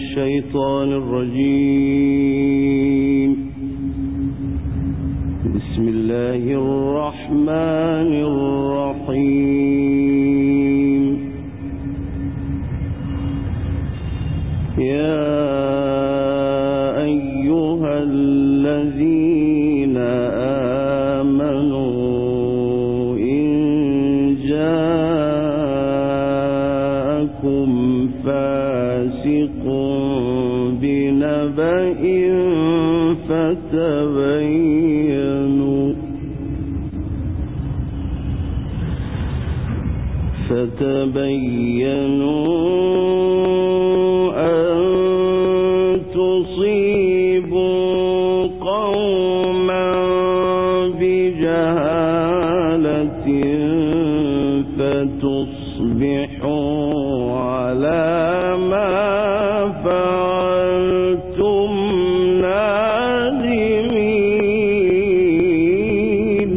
الشيطان الرجيم. بسم الله الرحمن الرحيم. يا أيها الذين آمنوا إن جاءكم فاسق بنبأ فتبينوا أن تصيبوا قوما بجهالة فتصبحوا على ما فعلتم نادمين.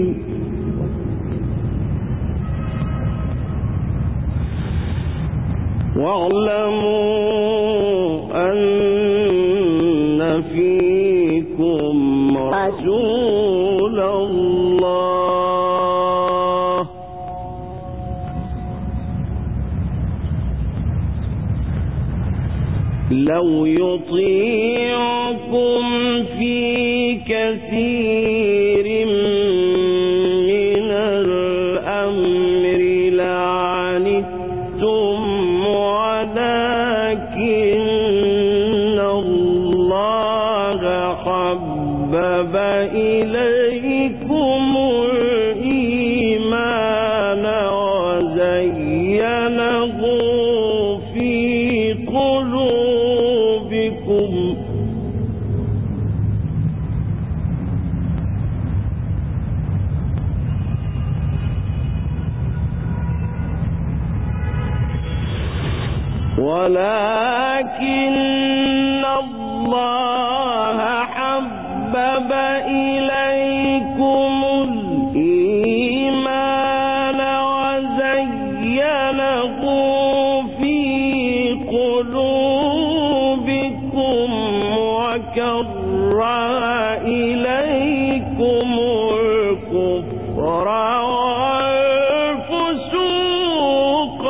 واعلموا أن فيكم رسول الله لو يطيعكم في كثير من الأمر لعنتم ولكن الله حبب إليكم الإيمان وزينه في قلوبكم ولكن الله حبب إليكم الإيمان وزينه في قلوبكم وكره إليكم الكفر والفسوق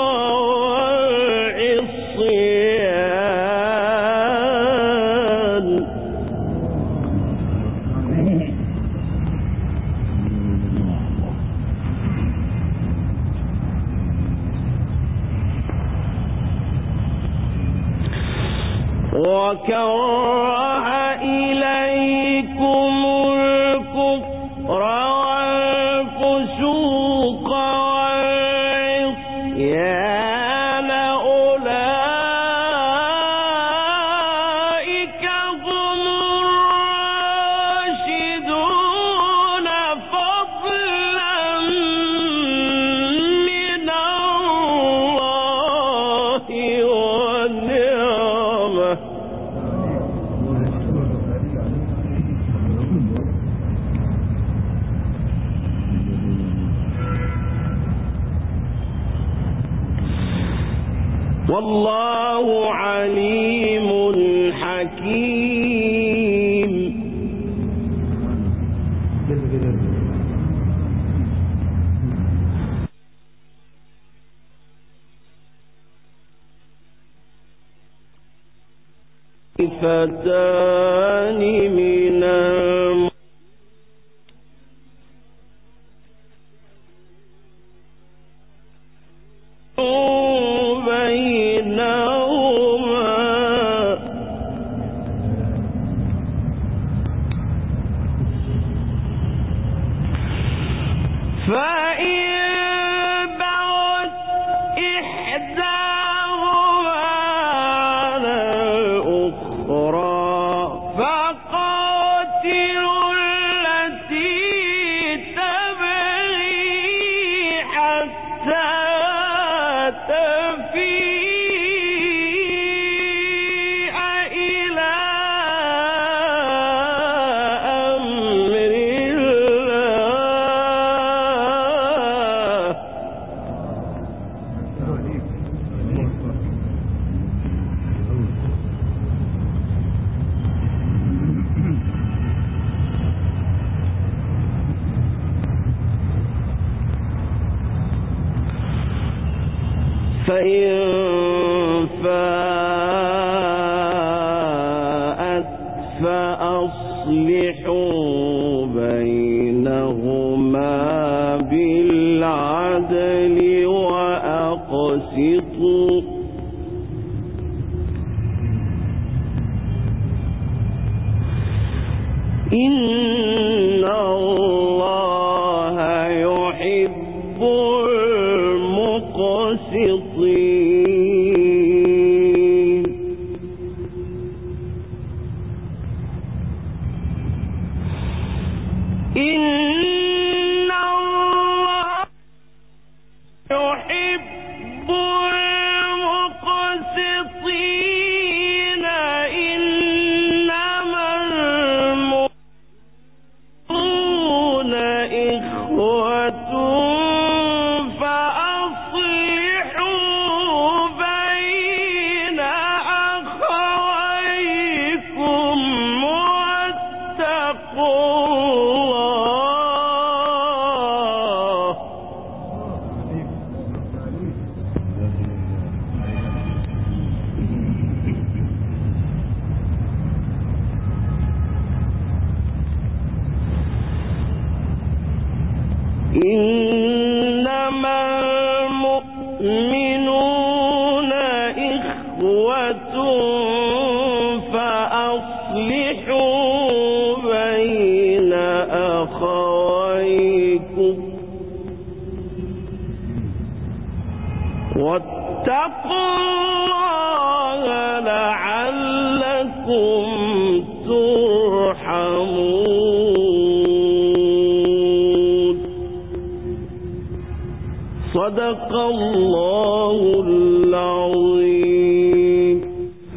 والعصيان وكره إليكم الكفر والفسوق والعصيان أولئك هم الراشدون فضلا من الله ونعمه. والله عليم حكيم. فتان من فإن بغت إحداهما على الأخرى فقاتلوا فإن فاءت فأصلحوا بينهما بالعدل وأقسطوا إن الله يحب المقسطين إن الله يحب المقسطين إنما المؤمنون إخوة فأصلحوا بين أخويكم واتقوا الله إنما المؤمنون إخوة فأصلحوا بين أخويكم واتقوا الله لعلكم ترحمون صدق الله